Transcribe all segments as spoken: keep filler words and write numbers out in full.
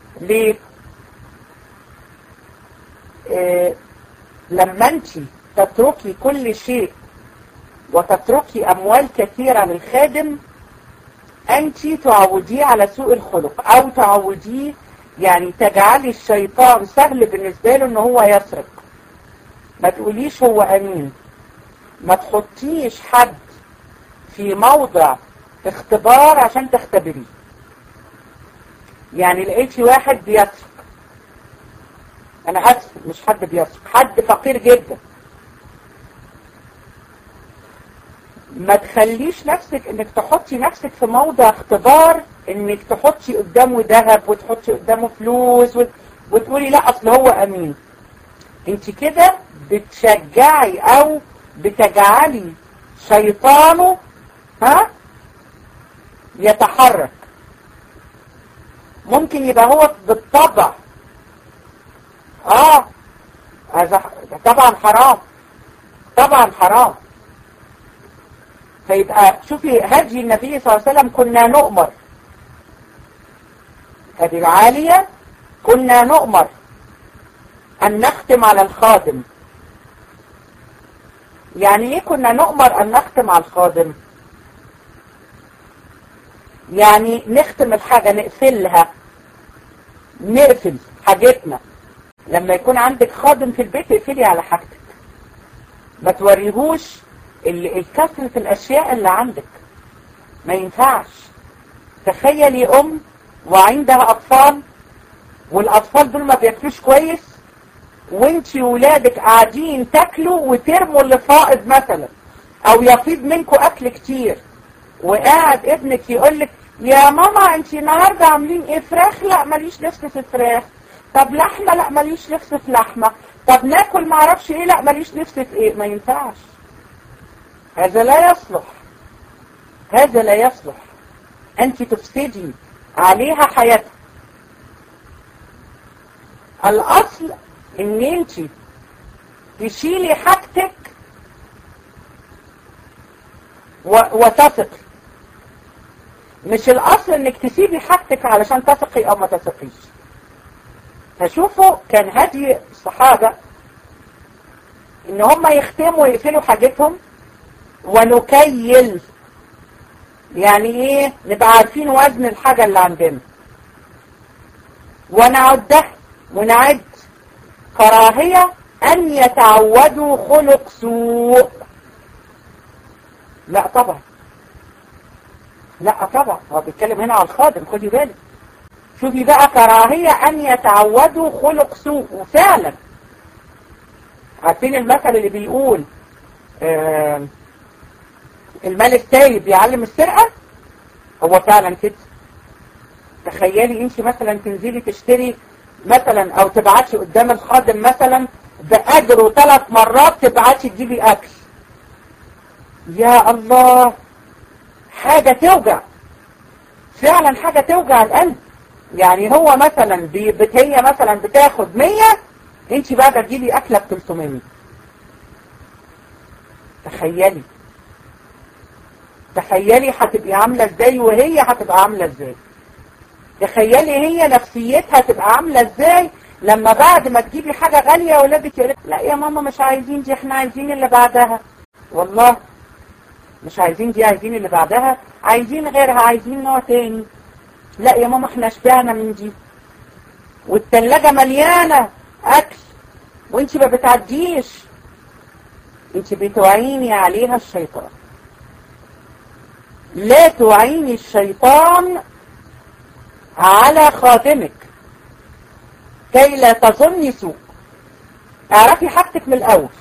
ليه؟ إيه لما انت تتركي كل شيء وتتركي اموال كثيرة للخادم، انت تعوديه على سوء الخلق، او تعوديه يعني تجعلي الشيطان سهل بالنسبة له ان هو يسرق. ما تقوليش هو امين، ما تحطيش حد في موضع اختبار عشان تختبريه. يعني لقيتي واحد بيسرق، انا اسف مش حد بيسرق، حد فقير جدا، ما تخليش نفسك انك تحطي نفسك في موضع اختبار، انك تحطي قدامه ذهب وتحطي قدامه فلوس وتقولي لا اصل هو امين. انت كده بتشجعي او بتجعلي شيطانه ها يتحرك. ممكن يبقى هو بالطبع اه هذا طبعا حرام، طبعا حرام. فيبقى شوفي هدي النبي صلى الله عليه وسلم، كنا نؤمر، هذه العالية كنا نؤمر أن نختم على الخادم. يعني ايه كنا نؤمر أن نختم على الخادم؟ يعني نختم الحاجة، نقفلها، نقفل حاجتنا. لما يكون عندك خادم في البيت اقفلي على حاجتك، ما توريهوش الكثرة الأشياء اللي عندك، ما ينفعش. تخيلي أم وعندها أطفال، والأطفال دول ما بياكلوش كويس، وانتي ولادك قاعدين تاكلوا وترموا اللي فائض مثلا، أو يفيض منكم أكل كتير، وقاعد ابنك يقولك يا ماما انتي النهارده عاملين ايه؟ فراخ؟ لا ماليش نفس في فراخ. طب لحمة؟ لا ماليش نفس في لحمة. طب ناكل معرفش ايه؟ لا ماليش نفس في ايه. ما ينفعش، هذا لا يصلح، هذا لا يصلح. انت تفسدي عليها حياتها. الاصل ان انت تشيلي حاجتك وتثقي، مش الاصل انك تسيبي حاجتك علشان تثقي او ما تثقيش. فشوفوا كان هدي الصحابة ان هم يختموا ويقفلوا حاجتهم، ونكيل. يعني ايه؟ نبقى عارفين وزن الحاجة اللي عندنا ونعدها ونعد. كراهية ان يتعودوا خلق سوء، لا طبعا، لا طبعا. هو بيتكلم هنا على الخادم، خدي بالك. شوفي بقى، كراهية ان يتعودوا خلق سوء. وفعلا عارفين المثل اللي بيقول آه المال السايب يعلم السرقة؟ هو فعلا كده. تخيلي انت مثلا تنزلي تشتري مثلا، او تبعتي قدام الخادم مثلا بأجره ثلاث مرات، تبعتي تجيبي اكل. يا الله، حاجة توجع، فعلا حاجة توجع القلب. يعني هو مثلا هي مثلا بتاخد مية، انت بقى تجيبي اكلة ب ثلاثمية. تخيلي، تخيلي هتبقي عاملة ازاي، وهي هتبقى عاملة ازاي. تخيلي هي نفسيتها تبقى عاملة ازاي لما بعد ما تجيبي حاجة غالية ولادك يقولك لا يا ماما مش عايزين دي، احنا عايزين اللي بعدها. والله مش عايزين دي، عايزين اللي بعدها، عايزين غيرها، عايزين نوع تاني. لا يا ماما احنا شبعنا من دي، والتلاجة مليانة اكل وانت ما بتعديش. انت بتعيني عليها الشيطان. لا تعيني الشيطان على خادمك كي لا تظني سوء. اعرفي حاجتك من الاول،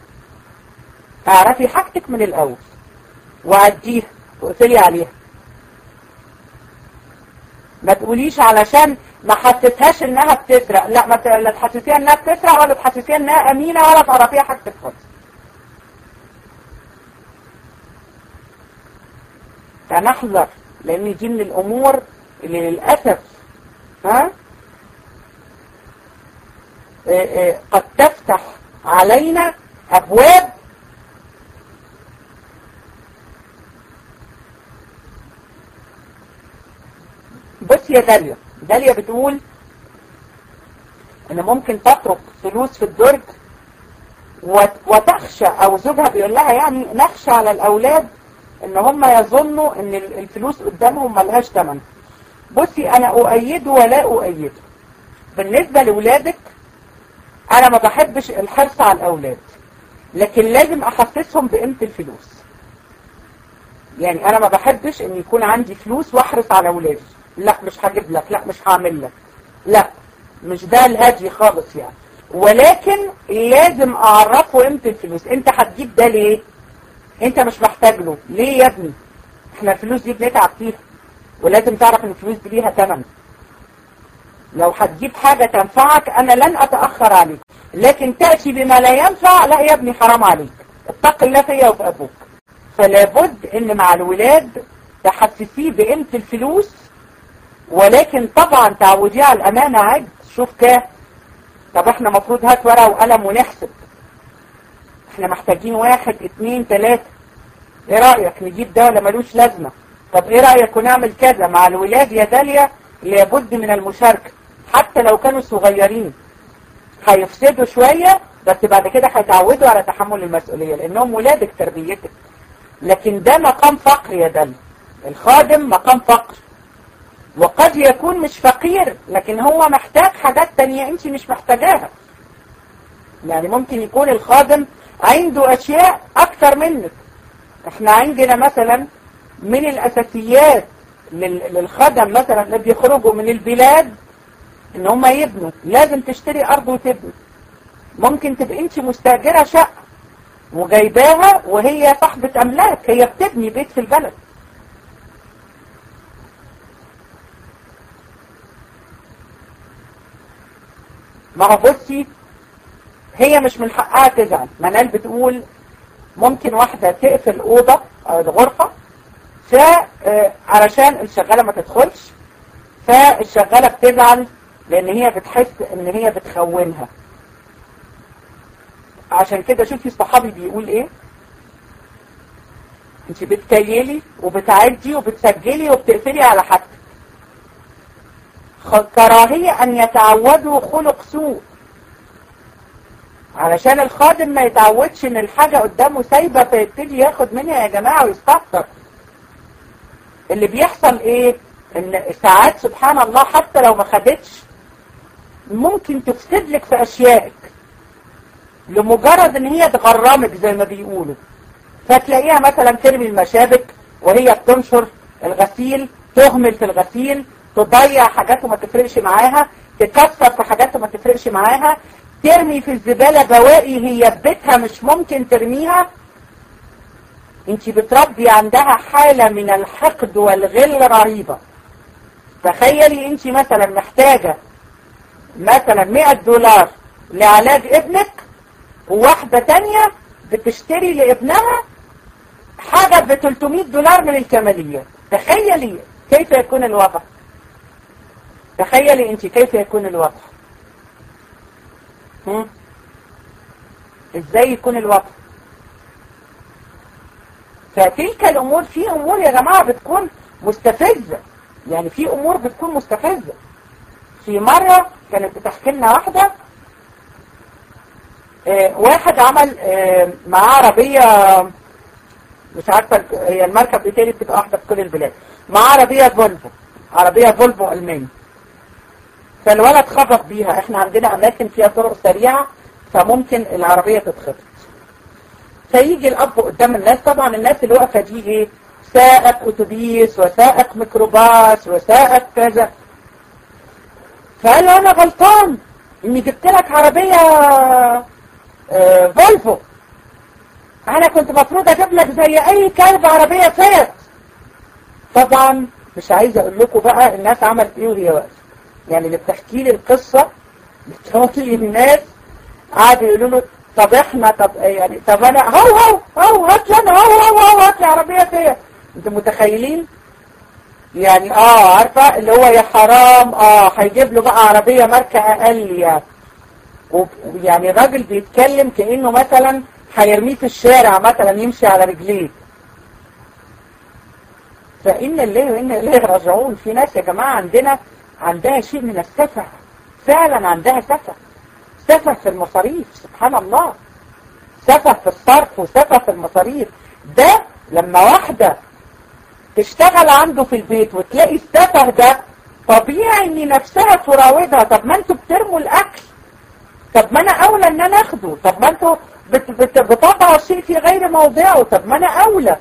اعرفي حاجتك من الاول وعديها واقفلي عليها. ما تقوليش علشان ما حسيتهاش انها بتسرق، لا، ما لا تحسسيها انها بتسرق ولا تحسسيها انها امينه ولا تعرفيها حاجتك خالص. فنحذر، لان دي من الامور اللي للاسف ها اه اه قد تفتح علينا ابواب بص يا داليا. داليا بتقول ان ممكن تترك فلوس في الدرج وتخشى، او زوجها بيقول لها يعني نخشى على الاولاد ان هم يظنوا ان الفلوس قدامهم ملهاش ثمن. بصي انا اؤيده ولا اؤيده. بالنسبة لاولادك انا ما بحبش الحرص على الاولاد، لكن لازم احسسهم بقيمة الفلوس. يعني انا ما بحبش ان يكون عندي فلوس واحرص على اولادي، لا مش هجيب لك، لا مش هعمل لك، لا مش ده الهدي خالص يعني. ولكن لازم اعرفه قيمة الفلوس. انت هتجيب ده ليه؟ انت مش محتاج له ليه يا ابني؟ احنا الفلوس دي بنتعب فيها، ولازم تعرف ان الفلوس دي ليها ثمن. لو هتجيب حاجة تنفعك انا لن اتأخر عليك، لكن تأتي بما لا ينفع، لا يا ابني حرام عليك، اتق الله فيا وفي ابوك. فلا بد ان مع الولاد تحسسيه بقيمة الفلوس، ولكن طبعا تعوديه على الامانة. عد شوف كام، طب احنا مفروض هات ورقة وقلم ونحسب، احنا محتاجين واحد اتنين تلاتة، ايه رأيك نجيب ده ولا ملوش لازمة؟ طب ايه رأيك ونعمل كذا؟ مع الولاد يا داليا لابد من المشاركة، حتى لو كانوا صغيرين هيفسدوا شوية، بس بعد كده هيتعودوا على تحمل المسؤولية لانهم ولادك تربيتك. لكن ده مقام فقر يا داليا، الخادم مقام فقر، وقد يكون مش فقير لكن هو محتاج حاجات تانية انت مش محتاجاها. يعني ممكن يكون الخادم عنده اشياء اكتر منك. احنا عندنا مثلا من الاساسيات للخدم مثلا اللي بيخرجوا من البلاد ان هم يبنوا، لازم تشتري ارض وتبني. ممكن تبقى انت مستاجرة شقة وجايباها وهي صاحبة املاك، هي بتبني بيت في البلد. ما هو بصي هي مش من حقها تزعل. منال بتقول ممكن واحدة تقفل اوضة او الغرفة علشان الشغالة ما تدخلش، فالشغالة بتزعل لان هي بتحس ان هي بتخونها. عشان كده شوفي صحابي بيقول ايه، انت بتكيلي وبتعدي وبتسجلي وبتقفلي على حاجتك. كراهية ان يتعودوا خلق سوء، علشان الخادم ما يتعودش ان الحاجة قدامه سايبة فيبتدي ياخد منها يا جماعة ويستكتر. اللي بيحصل ايه؟ ان ساعات سبحان الله حتى لو ما خدتش ممكن تفسد لك في اشيائك لمجرد ان هي تغرمك زي ما بيقولوا. فتلاقيها مثلا ترمي المشابك وهي بتنشر الغسيل، تهمل في الغسيل، تضيع حاجاته ما تفرقش معاها، تكسر في حاجاته ما تفرقش معاها، ترمي في الزبالة بواقي هي في بيتها مش ممكن ترميها. انت بتربي عندها حالة من الحقد والغل رهيبة. تخيلي انت مثلا محتاجة مثلا مئة دولار لعلاج ابنك، وواحدة تانية بتشتري لابنها حاجة ب ثلاثمئة دولار من الكماليات. تخيلي كيف يكون الوضع، تخيلي انت كيف يكون الوضع. هم؟ ازاي يكون الوضع؟ فتلك الامور، في امور يا جماعة بتكون مستفزة، يعني في امور بتكون مستفزة. في مرة كانت بتحكي لنا واحدة، اه واحد عمل اه معاه عربية مش عارفة هي الماركة بتاعي بتبقى واحدة في كل البلاد، معاه عربية فولفو، عربية فولفو ألماني. فالولد خبط بيها، احنا عندنا اماكن فيها طرق سريعة فممكن العربية تتخبط. فيجي الاب قدام الناس، طبعا الناس اللي واقفة دي ايه؟ سائق اتوبيس وسائق ميكروباص وسائق كذا. فقال له انا غلطان اني جبت لك عربية اه فولفو، انا كنت مفروض اجيب لك زي اي كلب عربية فيات. طبعا مش عايزة اقول لكم بقى الناس عملت ايه وهي واقفة. يعني اللي بتحكي لي القصة بتقول لي الناس قعدوا يقولوا له طب احنا طب يعني طب انا هو هو هو هات لي انا هو هو هو هات لي عربية فيات. انتوا متخيلين؟ يعني اه عارفة اللي هو يا حرام اه هيجيب له بقى عربية ماركة اقل يعني. ويعني الراجل بيتكلم كأنه مثلا هيرميه في الشارع مثلا يمشي على رجليه. فإن الله وإن إليه راجعون. في ناس يا جماعة عندنا عندها شيء من السفه فعلا عندها سفه، سفه في المصاريف، سبحان الله، سفه في الصرف وسفه في المصاريف. ده لما واحدة تشتغل عنده في البيت وتلاقي السفه ده، طبيعي ان نفسها تراودها. طب ما انتوا بترموا الاكل، طب ما انا اولى ان انا اخده، طب ما انتوا بت بت بتضعوا الشيء في غير موضعه، طب ما انا اولى.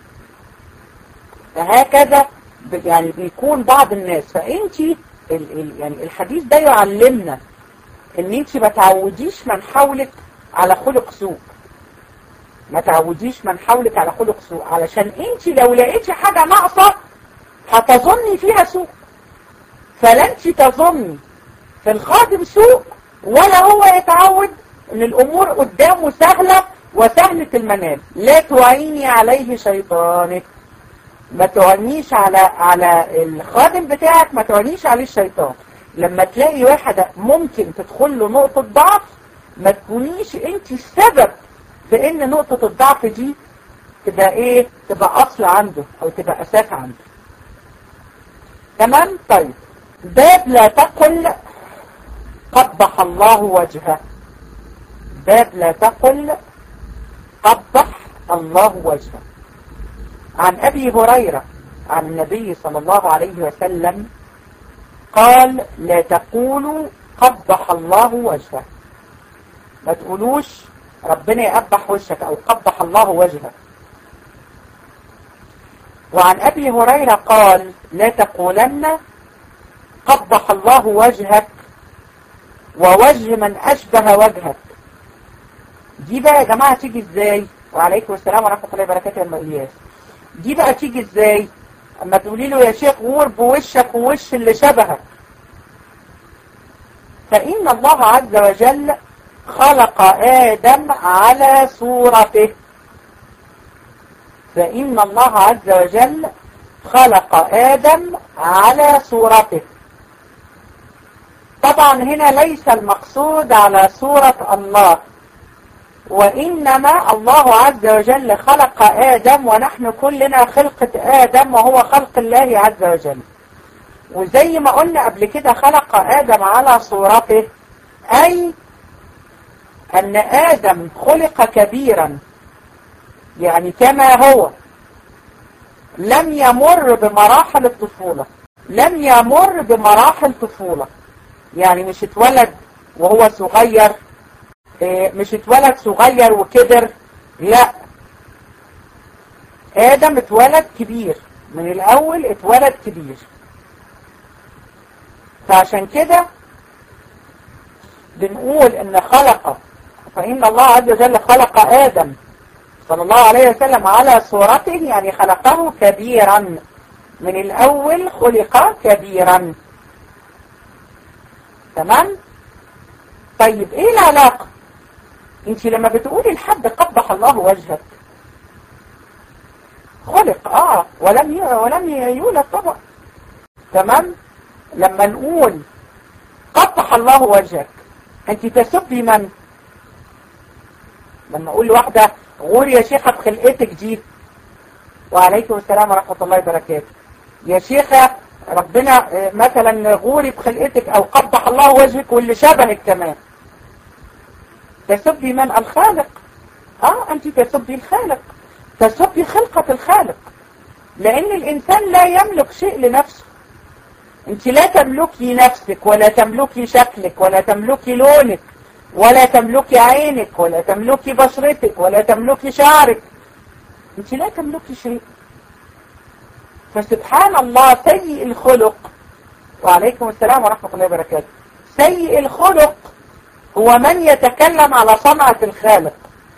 فهكذا يعني بيكون بعض الناس. فانت ال ال يعني الحديث ده يعلمنا ان انت ما تعوديش من حولك على خلق سوء، ما تعوديش من حولك على خلق سوء، علشان انت لو لقيتي حاجة ناقصة هتظني فيها سوء. فلا انت تظني في الخادم سوء ولا هو يتعود ان الامور قدامه سهلة وسهلة المنال. لا تعيني عليه شيطانك، ما تعينيش على على الخادم بتاعك، ما تعينيش عليه الشيطان. لما تلاقي واحدة ممكن تدخل له نقطة ضعف، ما تكونيش انت السبب في ان نقطة الضعف دي تبقى ايه، تبقى اصل عنده او تبقى اساس عنده. تمام. طيب، باب لا تقل قبح الله وجهه. باب لا تقل قبح الله وجهه. عن أبي هريرة عن النبي صلى الله عليه وسلم قال: لا تقولوا قبح الله وجهه. ما تقولوش ربنا يقبح وجهك أو قبح الله وجهك. وعن أبي هريرة قال: لا تقولن قبح الله وجهك ووجه من أشبه وجهك. دي بقى يا جماعة تيجي ازاي؟ وعليكم السلام ورحمة الله وبركاته يا المقياس. دي بقى تيجي ازاي؟ اما تقولي له يا شيخ غور بوشك ووش اللي شبهك. فإن الله عز وجل خلق آدم على صورته. فإن الله عز وجل خلق آدم على صورته. طبعا هنا ليس المقصود على صورة الله، وإنما الله عز وجل خلق آدم، ونحن كلنا خلقة آدم وهو خلق الله عز وجل. وزي ما قلنا قبل كده خلق آدم على صورته، أي أن آدم خلق كبيرا، يعني كما هو لم يمر بمراحل الطفولة، لم يمر بمراحل طفولة. يعني مش اتولد وهو صغير، مش اتولد صغير وكبر، لا، آدم اتولد كبير من الأول، اتولد كبير. فعشان كده بنقول ان خلق، فإن الله عز وجل خلق آدم صلى الله عليه وسلم على صورته، يعني خلقه كبيرا من الأول، خلق كبيرا. تمام؟ طيب ايه العلاقة؟ انت لما بتقولي لحد قبح الله وجهك، خلق اه ولم ولم يولد طبعا. تمام؟ لما نقول قبح الله وجهك، انت تسبي من؟ لما اقول لواحدة غور يا شيخة بخلقتك دي، وعليكم السلام ورحمة الله وبركاته، يا شيخة ربنا مثلا غوري بخلقتك او قبح الله وجهك واللي شبهك كمان، تسبي من؟ الخالق. اه انت تسبي الخالق، تسبي خلقة الخالق، لان الانسان لا يملك شيء لنفسه. انت لا تملكي نفسك، ولا تملكي شكلك، ولا تملكي لونك، ولا تملكي عينك، ولا تملكي بشرتك، ولا تملكي شعرك. انت لا تملكي شيء. فسبحان الله سيء الخلق، وعليكم السلام ورحمة الله وبركاته، سيء الخلق هو من يتكلم على صنعة الخالق.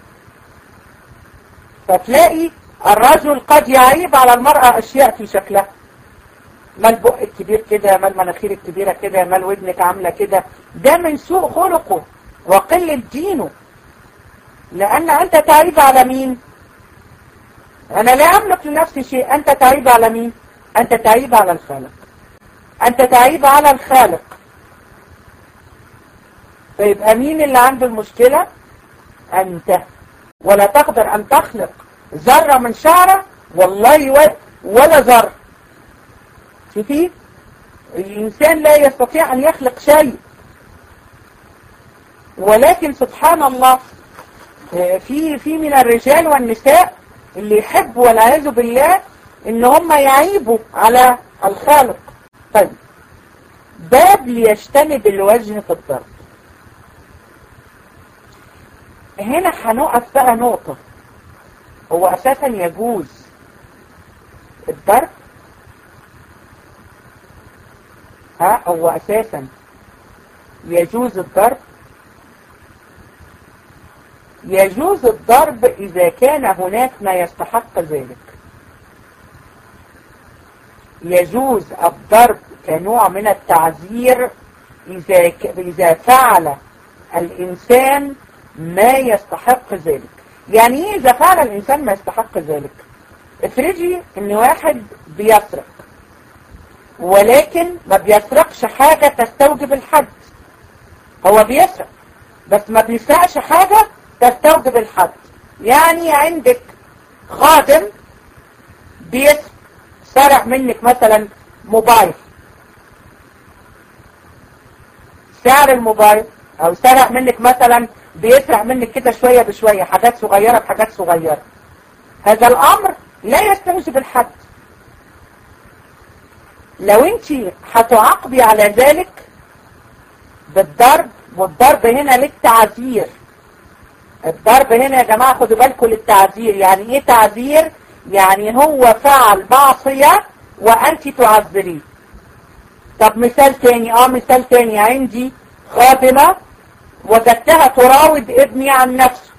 فتلاقي الرجل قد يعيب على المرأة أشياء في شكلها، ما البق الكبير كده، ما المناخير الكبيرة كده، ما الودنك عاملة كده. ده من سوء خلقه وقلة دينه، لأن أنت تعيب على مين؟ أنا لا أملك لنفسي شيء. أنت تعيب على مين؟ أنت تعيب على الخالق، أنت تعيب على الخالق. فيبقى مين اللي عنده المشكلة؟ أنت. ولا تقدر أن تخلق ذرة من شعرة، والله ولا ذرة. شوفي، الإنسان لا يستطيع أن يخلق شيء ولكن سبحان الله في في من الرجال والنساء اللي يحبوا والعياذ بالله ان هم يعيبوا على الخالق. طيب باب ليجتنب الوجه في الضرب. هنا هنقف بقى نقطة، هو اساسا يجوز الضرب؟ ها هو اساسا يجوز الضرب؟ يجوز الضرب اذا كان هناك ما يستحق ذلك. يجوز الضرب كنوع من التعذير إذا إذا فعل الإنسان ما يستحق ذلك. يعني إيه إذا فعل الإنسان ما يستحق ذلك؟ افرضي إن واحد بيسرق ولكن ما بيسرقش حاجة تستوجب الحد. هو بيسرق بس ما بيسرقش حاجة تستوجب الحد. يعني عندك خادم بيسرق، سرق منك مثلا موبايل، سعر الموبايل، او سرق منك مثلا بيسرق منك كده شوية بشوية، حاجات صغيرة بحاجات صغيرة. هذا الامر لا يستوجب الحد. لو انت هتعاقبي على ذلك بالضرب، والضرب هنا للتعذير. الضرب هنا يا جماعة خدوا بالكم للتعذير. يعني ايه تعذير؟ يعني هو فعل معصية وانت تعذريه. طب مثال تاني، اه مثال تاني، عندي خادمة وجدتها تراود ابني عن نفسه.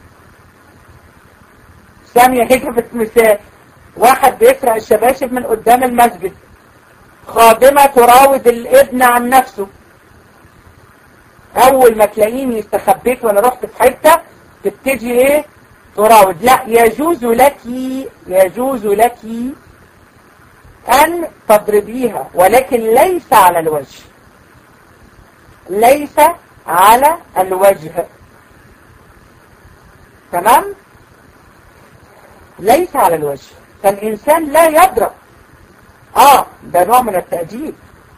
ثانية هجبت مثال، واحد بيسرق الشباشب من قدام المسجد، خادمة تراود الابن عن نفسه. اول ما تلاقيني استخبيت وانا رحت في حتة تبتدي ايه تراود. لا، يجوز لك يجوز لك ان تضربيها، ولكن ليس على الوجه. ليس على الوجه. تمام؟ ليس على الوجه. فالإنسان لا يضرب. اه ده نوع من التأديب.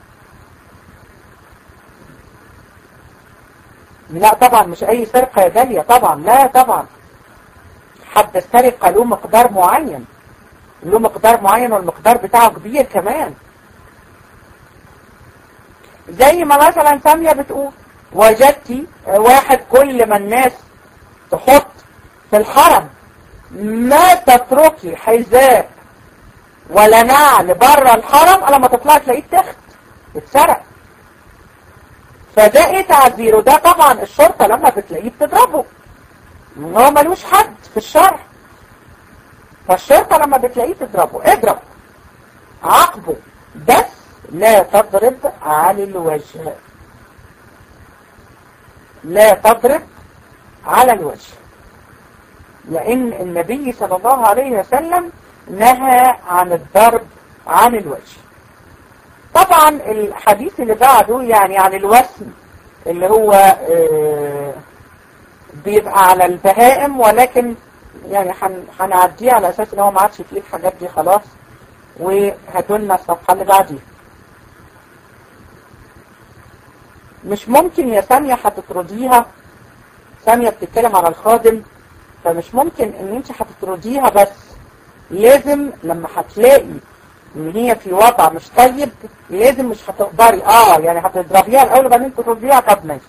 لا طبعا مش اي سرقة يا داليا، طبعا لا طبعا. حد السرقة له مقدار معين، له مقدار معين والمقدار بتاعه كبير كمان. زي ما مثلا سامية بتقول وجدتي واحد كل ما الناس تحط في الحرم ما تتركي حذاء ولا نعل بره الحرم، الا ما تطلع تلاقيه تخت اتسرق. فده ايه تعذيره؟ ده طبعا الشرطة لما بتلاقيه بتضربه، هو ملوش حد في الشرع. فالشرطة لما بتلاقيه تضربه، اضرب عاقبه، بس لا تضرب على الوجه. لا تضرب على الوجه، لأن النبي صلى الله عليه وسلم نهى عن الضرب عن الوجه. طبعا الحديث اللي بعده يعني عن الوسم اللي هو اه بيبقى على البهائم، ولكن يعني هنعديه على اساس ان هو ما عادش فيه الحاجات دي خلاص، وهاتوا لنا الصفحه اللي بعديها. مش ممكن يا سامية هتطرديها، سامية بتتكلم على الخادم، فمش ممكن ان انت هتطرديها، بس لازم لما هتلاقي ان هي في وضع مش طيب لازم مش هتقدري اه يعني هتضربيها الاول وبعدين تطرديها. طب ماشي.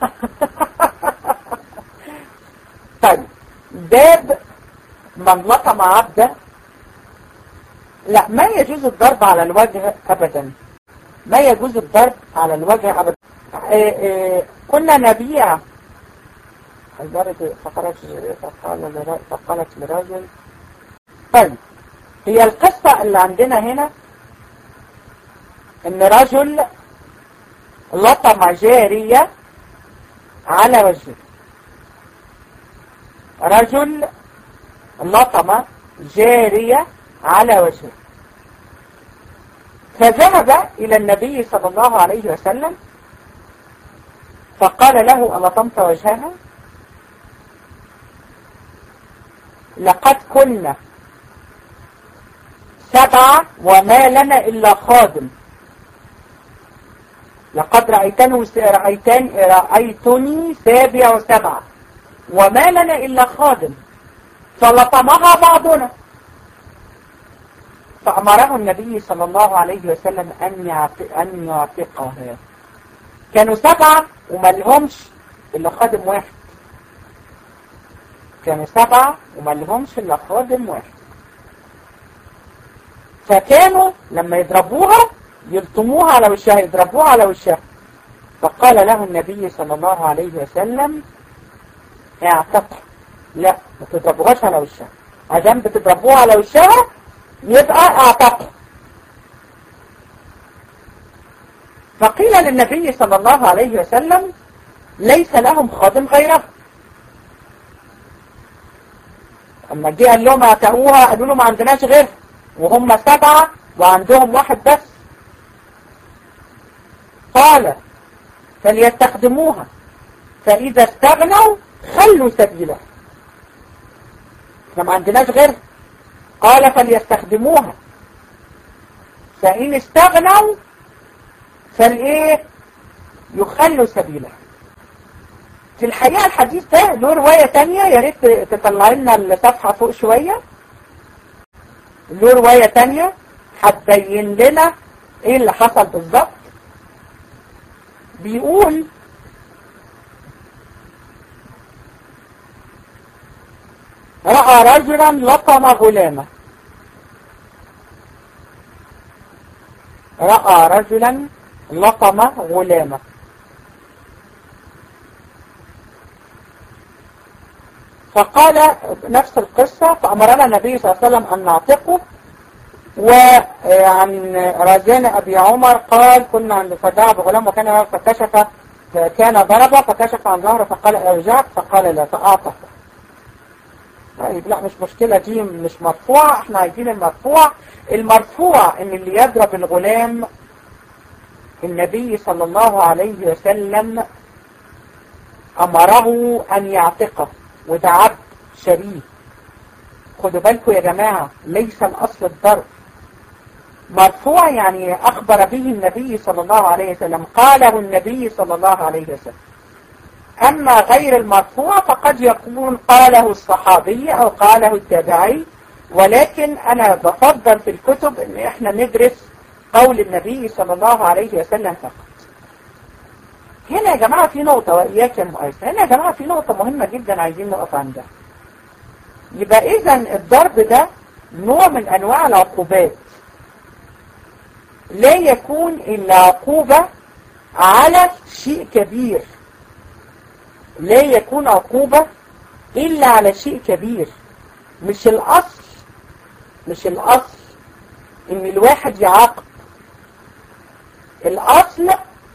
طيب باب من لطم عبده. لا، ما يجوز الضرب على الوجه ابدا، ما يجوز الضرب على الوجه ابدا. إيه إيه كنا نبيع فقالت فقالت لرجل. طيب هي القصة اللي عندنا هنا ان رجل لطم جارية على وجهه. رجل لطم جارية على وجهه، فذهب إلى النبي صلى الله عليه وسلم فقال له: ألطمت وجهها؟ لقد كنا سبعة وما لنا إلا خادم، لقد رأيتني رأيتني رأيتني سابع وسبعة وما لنا إلا خادم فلطمها بعضنا. فأمره النبي صلى الله عليه وسلم أن أن يعتقها. كانوا سبعة وما لهمش إلا خادم واحد. كانوا سبعة وما لهمش إلا خادم واحد. فكانوا لما يضربوها يلطموها على وشها، يضربوها على وشها. فقال له النبي صلى الله عليه وسلم اعتقها. لا، ما تضربوهاش على وشها، عشان بتضربوها على وشها يبقى اعتقها. فقيل للنبي صلى الله عليه وسلم ليس لهم خادم غيره. اما جه قال لهم اعتقوها قالوا له ما عندناش غيرها، وهم سبعة وعندهم واحد بس. قال فليستخدموها فإذا استغنوا خلوا سبيله. احنا ما عندناش غيرها. قال فليستخدموها فإن استغنوا فالايه يخلوا سبيله. في الحقيقة الحديث ده له رواية تانية، يا ريت تطلع لنا الصفحة فوق شوية. له رواية تانية هتبين لنا ايه اللي حصل بالظبط. بيقول رأى رجلا لطم غلامه. رأى رجلا لطم غلامه فقال نفس القصة. فأمرنا النبي صلى الله عليه وسلم أن نعتقه. وعن رزان أبي عمر قال كنا عند فداع بغلام وكان فكشف كان ضربه فكشف عن ظهره فقال أرجعت فقال لا فأعتق. طيب لا مش مشكلة، دي مش مرفوعة، احنا عايزين المرفوع. المرفوع ان اللي يضرب الغلام النبي صلى الله عليه وسلم أمره أن يعتقه، وده عبد شريف. خدوا بالكم يا جماعة، ليس الأصل الضرب. مرفوع يعني أخبر به النبي صلى الله عليه وسلم، قاله النبي صلى الله عليه وسلم. أما غير المرفوع فقد يكون قاله الصحابي أو قاله التابعي، ولكن أنا بفضل في الكتب أن احنا ندرس قول النبي صلى الله عليه وسلم فقط. هنا يا جماعة في نقطة، وإياك يا مؤيس، هنا يا جماعة في نقطة مهمة جدا عايزين نقف عندها. يبقى إذن الضرب ده نوع من أنواع العقوبات، لا يكون إلا عقوبة على شيء كبير، لا يكون عقوبة إلا على شيء كبير. مش الأصل مش الأصل إن الواحد يعاقب. الأصل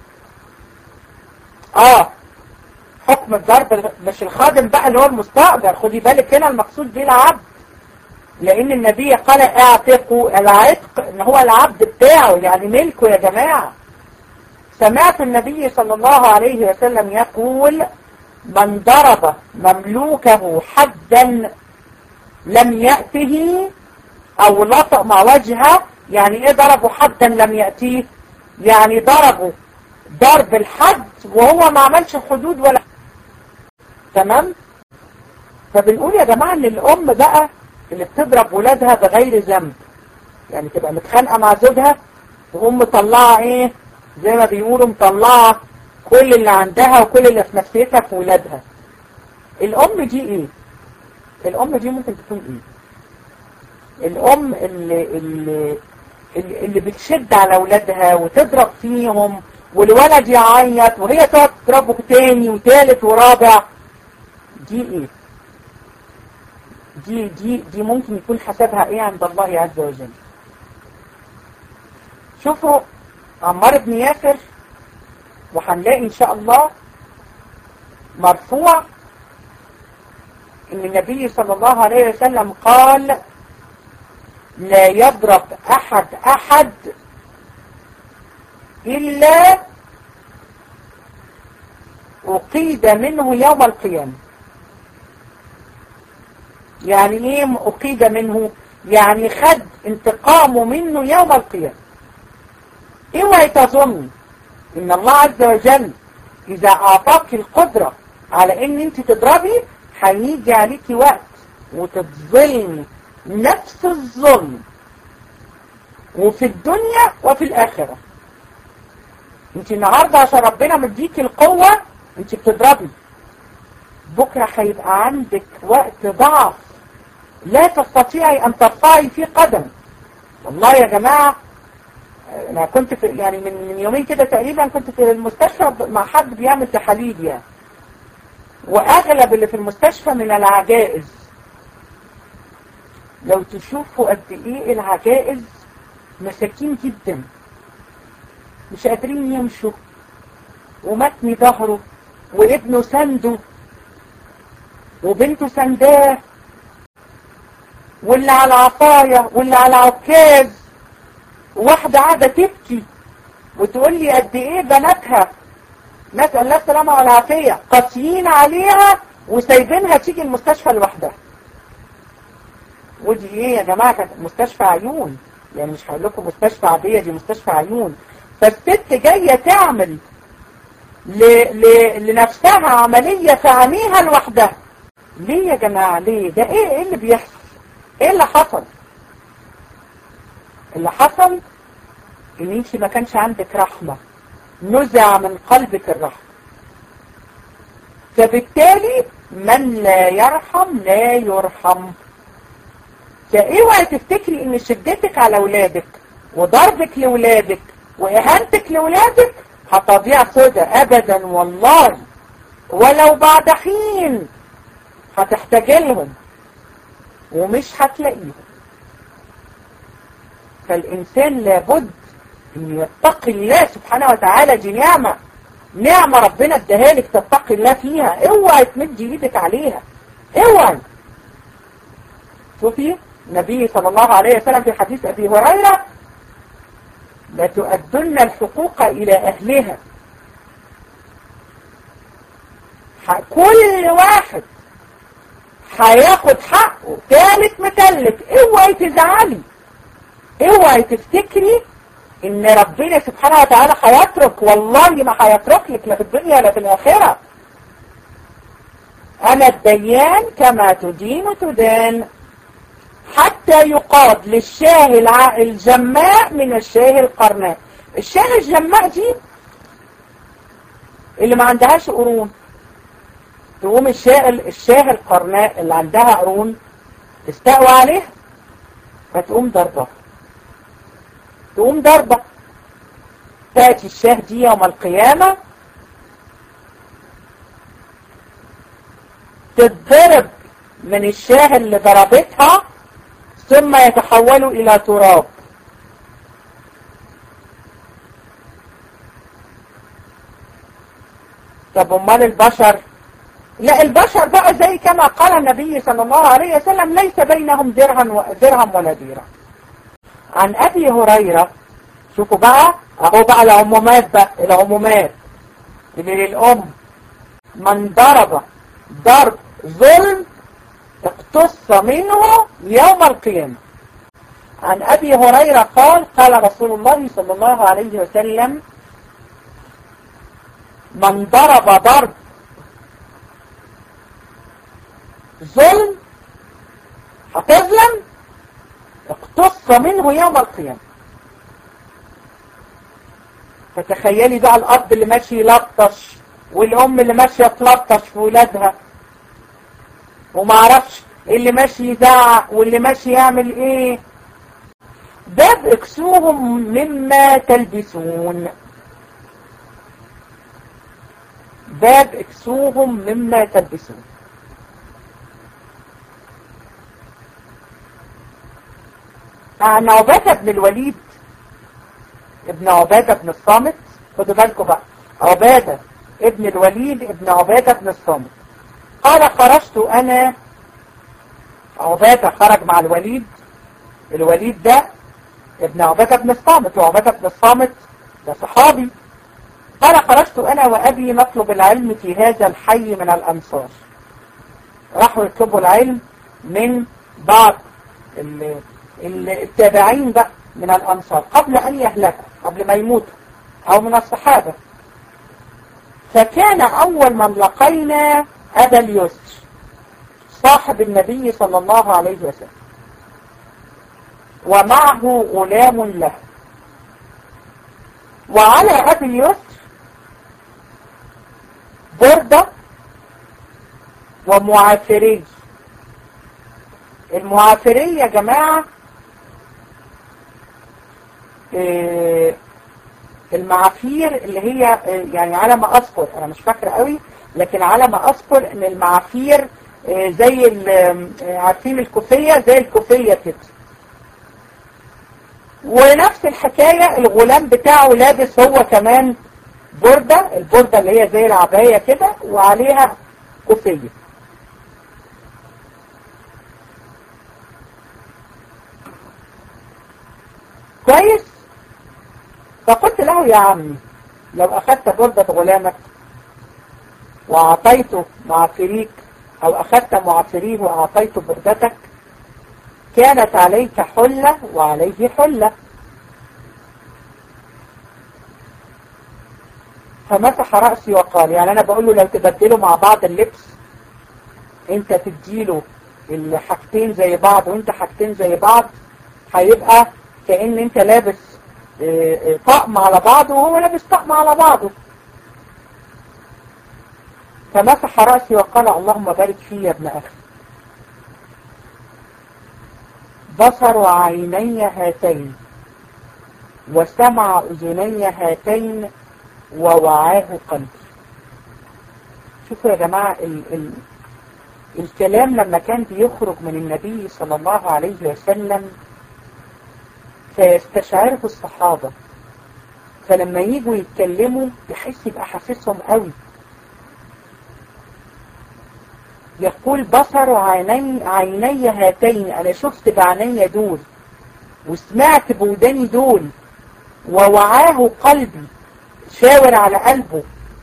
آه حكم الضرب مش الخادم بقى اللي هو المستأجر. خدي بالك هنا المقصود بيه العبد، لأن النبي قال اعتقوا. العتق إن هو العبد بتاعه، يعني ملكه يا جماعة. سمعت النبي صلى الله عليه وسلم يقول من ضرب مملوكه حدا لم يأته أو لطم وجهه. يعني إيه ضربه حدا لم يأتيه؟ يعني ضربه ضرب الحد وهو ما عملش حدود ولا. تمام؟ فبنقول يا جماعة ان الام بقى اللي بتضرب ولادها بغير ذنب، يعني تبقى متخانقة مع زوجها وهم مطلعة ايه زي ما بيقولوا، مطلعة كل اللي عندها وكل اللي في نفسيتها في ولادها. الام دي ايه؟ الام دي ممكن تكون ايه؟ الام اللي, اللي, اللي بتشد على ولادها وتضرب فيهم، والولد يعيط وهي تقعد تضربه تاني وتالت ورابع. دي ايه؟ دي دي دي ممكن يكون حسابها ايه عند الله عز وجل. شوفوا عمار بن ياسر، وهنلاقي ان شاء الله مرفوع ان النبي صلى الله عليه وسلم قال لا يضرب احد احد إلا أقيد منه يوم القيامة. يعني إيه أقيد منه؟ يعني خد انتقامه منه يوم القيامة. اوعي تظن ان الله عز وجل اذا اعطاك القدرة على ان انت تضربي هيجي عليكي وقت وتتظلمي نفس الظلم، وفي الدنيا وفي الاخرة. انت النهاردة عشان ربنا مديكي القوة انت بتضربي، بكرة هيبقى عندك وقت ضعف لا تستطيعي ان ترفعي فيه قدم. والله يا جماعة انا كنت في يعني من, من يومين كده تقريبا كنت في المستشفى مع حد بيعمل تحاليل يعني، واغلب اللي في المستشفى من العجائز. لو تشوفوا قد ايه العجائز مساكين جدا، مش قادرين يمشوا، ومتني ظهره، وابنه سنده، وبنته سنداه، واللي على عصاية واللي على عكاز، واحدة قاعدة تبكي وتقول لي قد ايه بناتها نسأل الله السلامة والعافية قاسيين عليها وسايبينها تيجي المستشفى لوحدها. ودي ايه يا جماعة؟ كانت مستشفى عيون، يعني مش هقول لكم مستشفى عادية، دي مستشفى عيون. فالست جاية تعمل ل... ل... لنفسها عملية في عينيها لوحدها. ليه يا جماعة؟ ليه؟ ده ايه ايه اللي بيحصل؟ ايه اللي حصل؟ اللي حصل ان انت ما كانش عندك رحمة، نزع من قلبك الرحمة، فبالتالي من لا يرحم لا يرحم. فاوعي تفتكري ان شدتك على اولادك وضربك لاولادك واهانتك لاولادك هتضيع سدى، ابدا والله، ولو بعد حين هتحتاج لهم ومش هتلاقيهم. فالإنسان لابد أن يتقي الله سبحانه وتعالى. دي نعمة، نعمة ربنا اداها لك تتقي الله فيها، اوعي تمدي ايدك عليها، اوعي. شوفي النبي صلى الله عليه وسلم في حديث أبي هريرة: لتؤدن الحقوق إلى أهلها. كل واحد هياخد حقه ثالث متلت. اوعي تزعلي، اوعي تفتكري ان ربنا سبحانه وتعالى هيترك، والله ما هيترك لك لا في الدنيا ولا في الاخره. انا الديان كما تدين تدان، حتى يقاد للشاه الجماء من الشاه القرناء. الشاه الجماء دي اللي ما عندهاش قرون، تقوم الشاه الشاه القرناء اللي عندها قرون تستقوى عليها فتقوم ضربها، تقوم ضربة. تأتي الشاه دي يوم القيامة تتضرب من الشاه اللي ضربتها، ثم يتحولوا إلى تراب. طب امال البشر؟ لا، البشر بقى زي كما قال النبي صلى الله عليه وسلم: ليس بينهم درهم درهم ولا ديرة. عن أبي هريرة، شوفوا بقى اهو بقى العمومات، بقى العمومات اللي للأم: من ضرب ضرب ظلم اقتص منه يوم القيامة. عن أبي هريرة قال: قال رسول الله صلى الله عليه وسلم: من ضرب ضرب ظلم هتظلم اقتص منه يوم القيامة. فتخيلي بقى الأب اللي ماشي يلطش، والأم اللي ماشية تلطش في ولادها، ومعرفش اللي ماشي يزعق واللي ماشي يعمل ايه. باب اكسوهم مما تلبسون، باب اكسوهم مما تلبسون. عن عبادة بن الوليد ابن عبادة بن الصامت، خدوا بالكم بقى، عبادة ابن الوليد ابن عبادة بن الصامت قال: خرجت انا، عبادة خرج مع الوليد، الوليد ده ابن عبادة بن الصامت، وعبادة بن الصامت ده صحابي. قال: خرجت انا وابي نطلب العلم في هذا الحي من الانصار. راحوا يطلبوا العلم من بعض التابعين بقى من الانصار قبل ان يهلكوا، قبل ما يموتوا، او من الصحابة فكان أول من لقينا أبا اليسر صاحب النبي صلى الله عليه وسلم، ومعه غلام له، وعلى أبي اليسر بردة ومعافري. المعافري يا جماعة المعافير اللي هي يعني على ما أذكر، أنا مش فاكرة قوي، لكن على ما أذكر إن المعافير زي عارفين الكوفية، زي الكوفية كده. ونفس الحكاية الغلام بتاعه لابس هو كمان بردة، البردة اللي هي زي العباية كده وعليها كوفية. كويس. فقلت له يا عمي لو أخذت بردة غلامك وأعطيته معافريك، أو أخذت معافريه وأعطيته بردتك، كانت عليك حلة وعليه حلة. فمسح رأسي وقال، يعني أنا بقول له لو تبدلوا مع بعض اللبس، أنت تديله الحاجتين زي بعض وأنت حاجتين زي بعض، هيبقى كأن أنت لابس طقم على بعضه وهو لابس طقم على بعضه. فمسح رأسي وقال اللهم بارك فيه يا ابن أخي. بصر عيني هاتين وسمع أذني هاتين ووعاه قلبي. شوفوا يا جماعة ال ال الكلام لما كان بيخرج من النبي صلى الله عليه وسلم فيستشعره الصحابة، فلما يجوا يتكلموا يحس يبقى حاسسهم قوي. يقول بصر عيني, عيني هاتين، أنا شفت بعيني دول وسمعت بوداني دول، ووعاه قلبي، شاور على قلبه.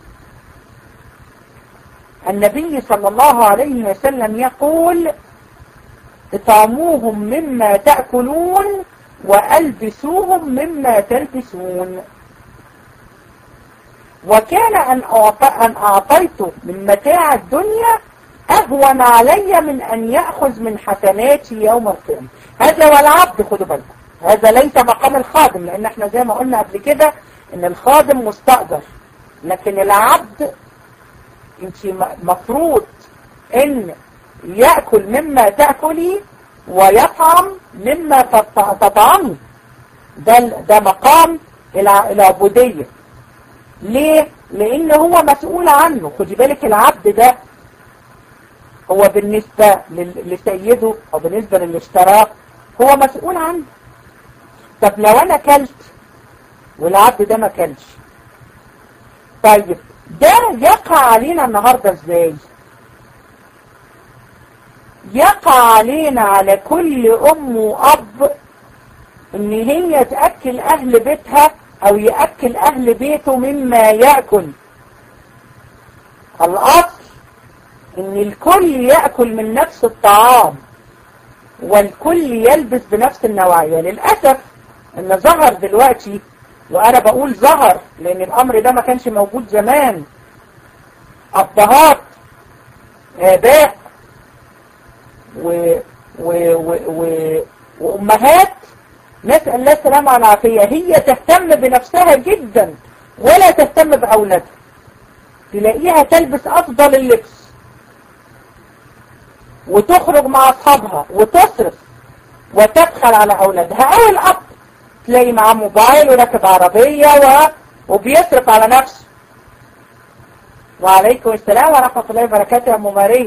النبي صلى الله عليه وسلم يقول اطعموهم مما تأكلون وألبسوهم مما تلبسون. وكان أن, أن أعطيته من متاع الدنيا أهون علي من أن يأخذ من حسناتي يوم القيامة. هذا والعبد، خدوا بالكم، هذا ليس مقام الخادم، لأن احنا زي ما قلنا قبل كده إن الخادم مستأجر، لكن العبد انت مفروض ان يأكل مما تأكلي ويطعم مما تطعمي. ده, ده مقام العبودية. ليه؟ لأن هو مسؤول عنه. خدي بالك العبد ده هو بالنسبة لسيده أو بالنسبة للي اشتراه هو مسؤول عنه. طب لو أنا كلت والعبد ده ما كلش، طيب ده يقع علينا النهاردة ازاي؟ يقع علينا على كل أم وأب ان هي تأكل أهل بيتها أو يأكل أهل بيته مما يأكل. الأصل ان الكل يأكل من نفس الطعام والكل يلبس بنفس النوعية. للأسف ان ظهر دلوقتي، وانا بقول ظهر لان الامر ده ما كانش موجود زمان، ابهات اباء و... و... و... و... وامهات نسأل الله السلامة والعافية، هي تهتم بنفسها جدا ولا تهتم باولادها. تلاقيها تلبس افضل اللبس وتخرج مع اصحابها وتصرف وتبخل على اولادها. او الاب تلاقي معاه موبايل وراكب عربية و... وبيصرف على نفسه. وعليكم السلام ورحمة الله وبركاته يا أم ماريا.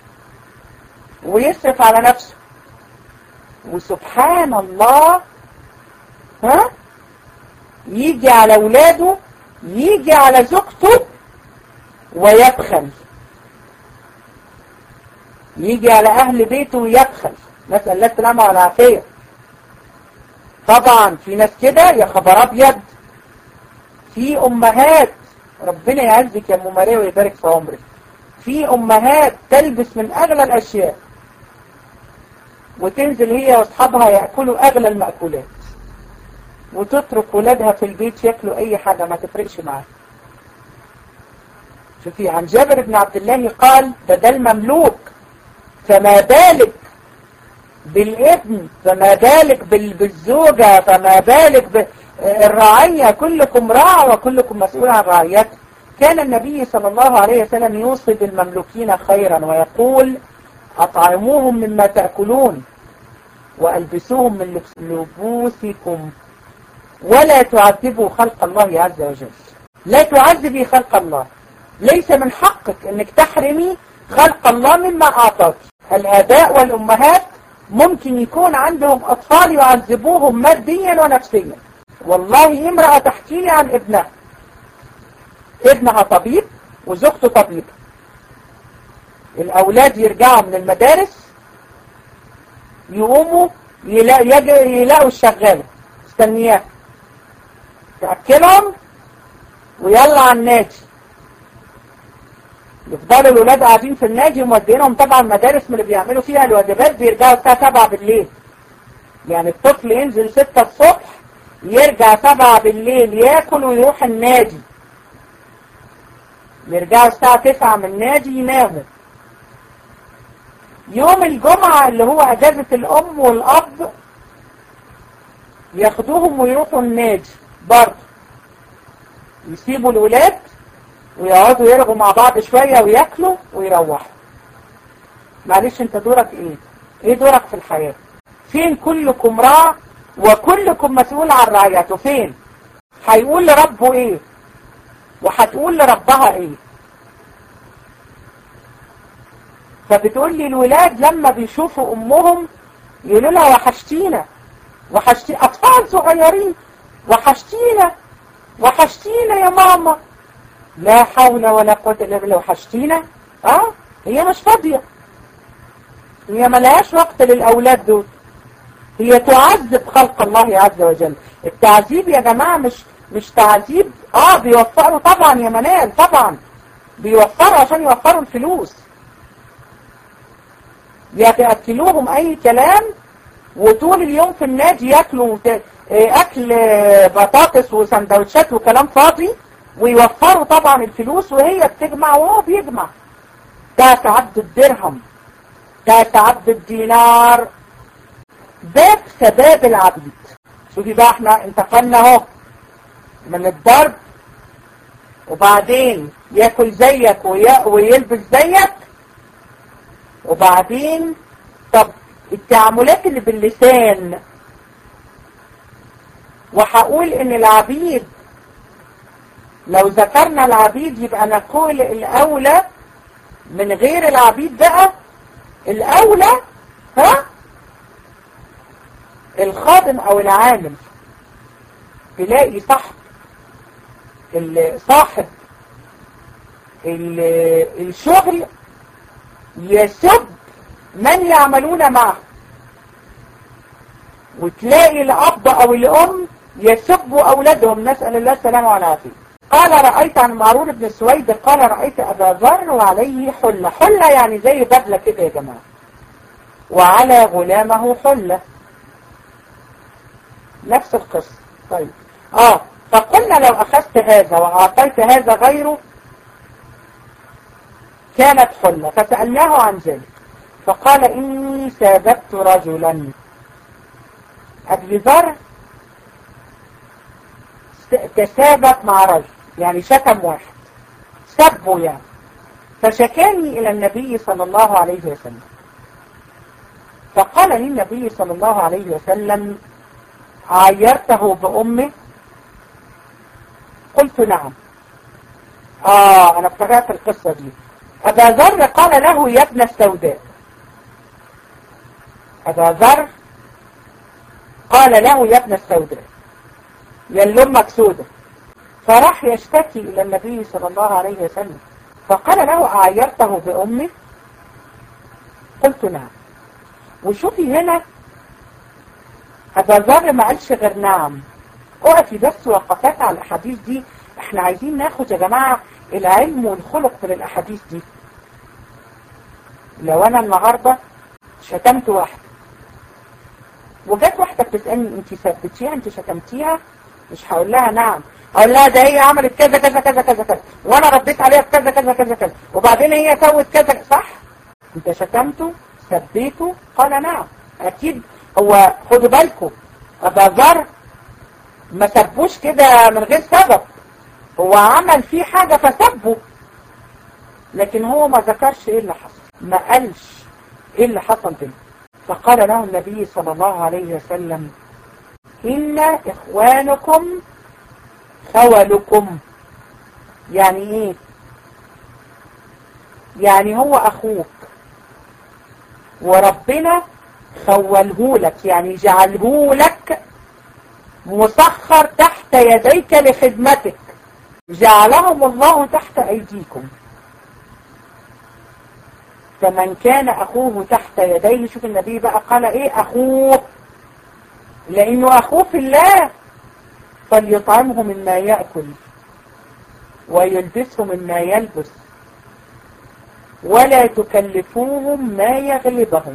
ويصرف على نفسه، وسبحان الله ها يجي على اولاده، يجي على زوجته ويبخل، يجي على اهل بيته ويبخل. نسأل الله السلامة والعافية. طبعا في ناس كده يا خبر ابيض. في امهات، ربنا يعزك يا ام ماريا ويبارك في عمرك، في امهات تلبس من اغلى الاشياء وتنزل هي واصحابها ياكلوا اغلى المأكولات، وتترك ولادها في البيت ياكلوا اي حاجة ما تفرقش معاها. شوفي عن جابر بن عبد الله قال ده ده المملوك، فما بالك بالابن، فما بالك بالزوجة، فما بالك بالرعية، كلكم راع وكلكم مسؤول عن رعيته. كان النبي صلى الله عليه وسلم يوصي بالمملوكين خيرا ويقول أطعموهم مما تأكلون وألبسوهم من لبوسكم ولا تعذبوا خلق الله عز وجل. لا تعذبي خلق الله، ليس من حقك انك تحرمي خلق الله مما أعطاك. الآباء والأمهات ممكن يكون عندهم أطفال يعذبوهم ماديا ونفسيا. والله امرأة تحكي لي عن ابنها، ابنها طبيب وزوجته طبيبة، الأولاد يرجعوا من المدارس يقوموا يلاقوا الشغالة استنياه تأكلهم ويلا على النادي. يفضلوا الولاد قاعدين في النادي ومودينهم طبعا مدارس من اللي بيعملوا فيها الواجبات، بيرجعوا الساعة سبعة بالليل. يعني الطفل ينزل ستة الصبح يرجع سبعة بالليل ياكل ويروح النادي، يرجعوا الساعة تسعة من النادي يناموا. يوم الجمعة اللي هو اجازة الام والاب ياخدوهم ويروحوا النادي برضه، يسيبوا الولاد ويقعدوا يرغوا مع بعض شوية وياكلوا ويروحوا. معلش انت دورك ايه؟ ايه دورك في الحياة؟ فين كلكم راع وكلكم مسؤول عن رعيته؟ فين؟ هيقول لربه ايه وهتقول لربها ايه؟ فبتقول لي الولاد لما بيشوفوا امهم يقولوا لها وحشتينا وحشتينا، اطفال صغيرين، وحشتينا وحشتينا يا ماما. لا حول ولا قوة الا بالله. وحشتينا؟ اه هي مش فاضية، هي ملهاش وقت للاولاد دول، هي تعذب خلق الله عز وجل. التعذيب يا جماعة مش مش تعذيب. اه بيوفروا طبعا يا منال، طبعا بيوفروا عشان يوفروا الفلوس، يأكلوهم اي كلام وطول اليوم في النادي ياكلوا اكل بطاطس وسندوتشات وكلام فاضي، ويوفروا طبعا الفلوس وهي بتجمع وهو بيجمع. تعس عبد الدرهم، تعس عبد الدينار، باب سباب العبيد. شوفي بقى احنا انتقلنا اهو من الضرب، وبعدين ياكل زيك ويلبس زيك، وبعدين طب التعاملات اللي باللسان. وهقول ان العبيد لو ذكرنا العبيد يبقى نقول الاولى من غير العبيد بقى، الاولى ها الخادم او العامل. تلاقي صاحب صاحب الشغل يسب من يعملون معه، وتلاقي الاب او الام يسبوا اولادهم، نسأل الله السلامة والعافية. قال رأيت عن معرور بن سويد قال رأيت أبا ذر وعليه حلة. حلة يعني زي بدلة كده يا جماعة، وعلى غلامه حلة، نفس القصة. طيب اه فقلنا لو أخذت هذا وأعطيت هذا غيره كانت حلة، فسألناه عن ذلك فقال إني سابت رجلا. أبي ذر تسابق مع رجل، يعني شتم واحد، سبه يعني، فشكاني إلى النبي صلى الله عليه وسلم، فقال لي النبي صلى الله عليه وسلم عايرته بأمه؟ قلت نعم. آه أنا افتكرت القصة دي. أبا ذر قال له يا ابن السوداء. أبا ذر قال له يا ابن السوداء، يا اللي امك سودة. فراح يشتكي إلى النبي صلى الله عليه وسلم فقال له أعيرته بأمه؟ قلت نعم. وشوفي هنا أبا ذر ما قالش غير نعم. اقفي بس وقفات على الأحاديث دي، احنا عايزين ناخد يا جماعة العلم والخلق من الأحاديث دي. لو أنا النهاردة شتمت واحدة وجات واحدة بتسألني انت ثبتيها انت شتمتيها، مش هقول لها نعم، اقول لها ده هي عملت كذا كذا كذا كذا كذا وانا رديت عليها بكذا كذا كذا كذا وبعدين هي سوت كذا، صح؟ انت شتمته سبيته؟ قال نعم. اكيد هو خدوا بالكم ابا ذر ما سبوش كده من غير سبب، هو عمل فيه حاجة فسبه، لكن هو ما ذكرش ايه اللي حصل، ما قالش ايه اللي حصل بينه. فقال له النبي صلى الله عليه وسلم إن إخوانكم خولكم. يعني ايه؟ يعني هو أخوك وربنا خوله لك، يعني جعله لك مسخر تحت يديك لخدمتك، جعلهم الله تحت أيديكم. فمن كان أخوه تحت يديه، شوف النبي بقى قال إيه أخوه، لأنه أخوه في الله، فليطعمه مما يأكل ويلبسه مما يلبس ولا تكلفوهم ما يغلبهم.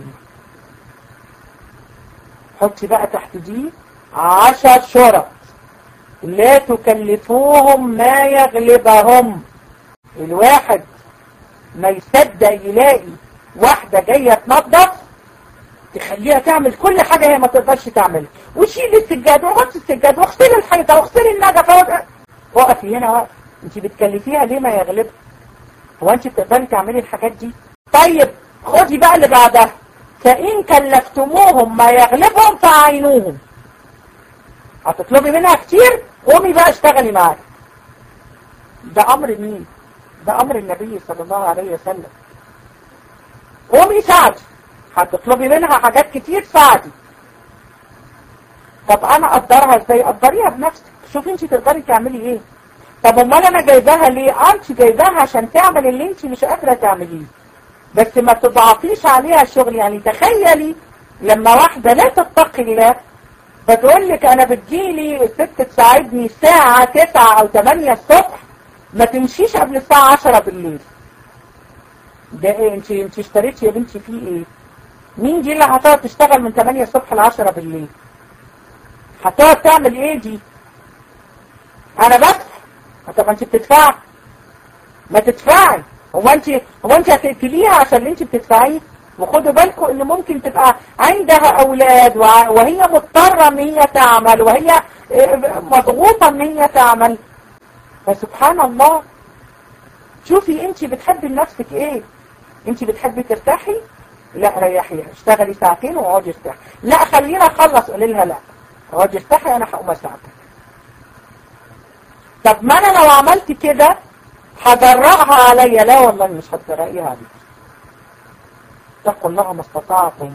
حطي بقى تحت دي عشر شرط، لا تكلفوهم ما يغلبهم. الواحد ما يصدق يلاقي واحدة جاية تنظف تخليها تعمل كل حاجة هي ما تقدرش تعملها، وشيل السجاد وغطي السجاد واغسلي الحيطة واغسلي النجفة. وقفي هنا وقف، انت بتكلفيها ليه ما يغلبها؟ هو انت بتقدري تعملي الحاجات دي؟ طيب خدي بقى اللي بعدها، فإن كلفتموهم ما يغلبهم فعينوهم. هتطلبي منها كتير، قومي بقى اشتغلي معاك. ده أمر مين؟ ده أمر النبي صلى الله عليه وسلم. قومي ساعدي، هتطلبي منها حاجات كتير ساعدي. طب أنا أقدرها ازاي؟ قدريها بنفسك، شوفي انت تقدري تعملي ايه. طب امال أنا جايباها ليه؟ انت جايباها عشان تعمل اللي انت مش قادرة تعمليه، بس ما تضعفيش عليها الشغل. يعني تخيلي لما واحدة لا تتقي الله بتقول لك انا بتجيلي الست تساعدني الساعة تسعة او تمانية الصبح، ما تمشيش قبل الساعة عشرة بالليل. ده ايه؟ انت انت اشتريتي يا بنتي فيه ايه؟ مين دي اللي هتقعد تشتغل من تمانية الصبح ل عشرة بالليل؟ هتقعد تعمل ايه دي؟ انا بدفع. طب انت بتدفعي؟ ما تدفعي. هو انت هو انت هتقتليها عشان اللي انت بتدفعيه؟ وخدوا بالكم ان ممكن تبقى عندها اولاد وهي مضطرة ان هي تعمل وهي مضغوطة ان هي تعمل. فسبحان الله، شوفي انت بتحبي لنفسك ايه؟ انت بتحبي ترتاحي؟ لا ريحيها، اشتغلي ساعتين واقعدي ارتاحي. لا خلينا اخلص، قولي لها لا اقعدي ارتاحي انا هقوم اساعدك. طب ما انا لو عملت كده هجرأها عليا. لا والله مش هتجرأيها عليك. اتقوا الله ما استطعتم،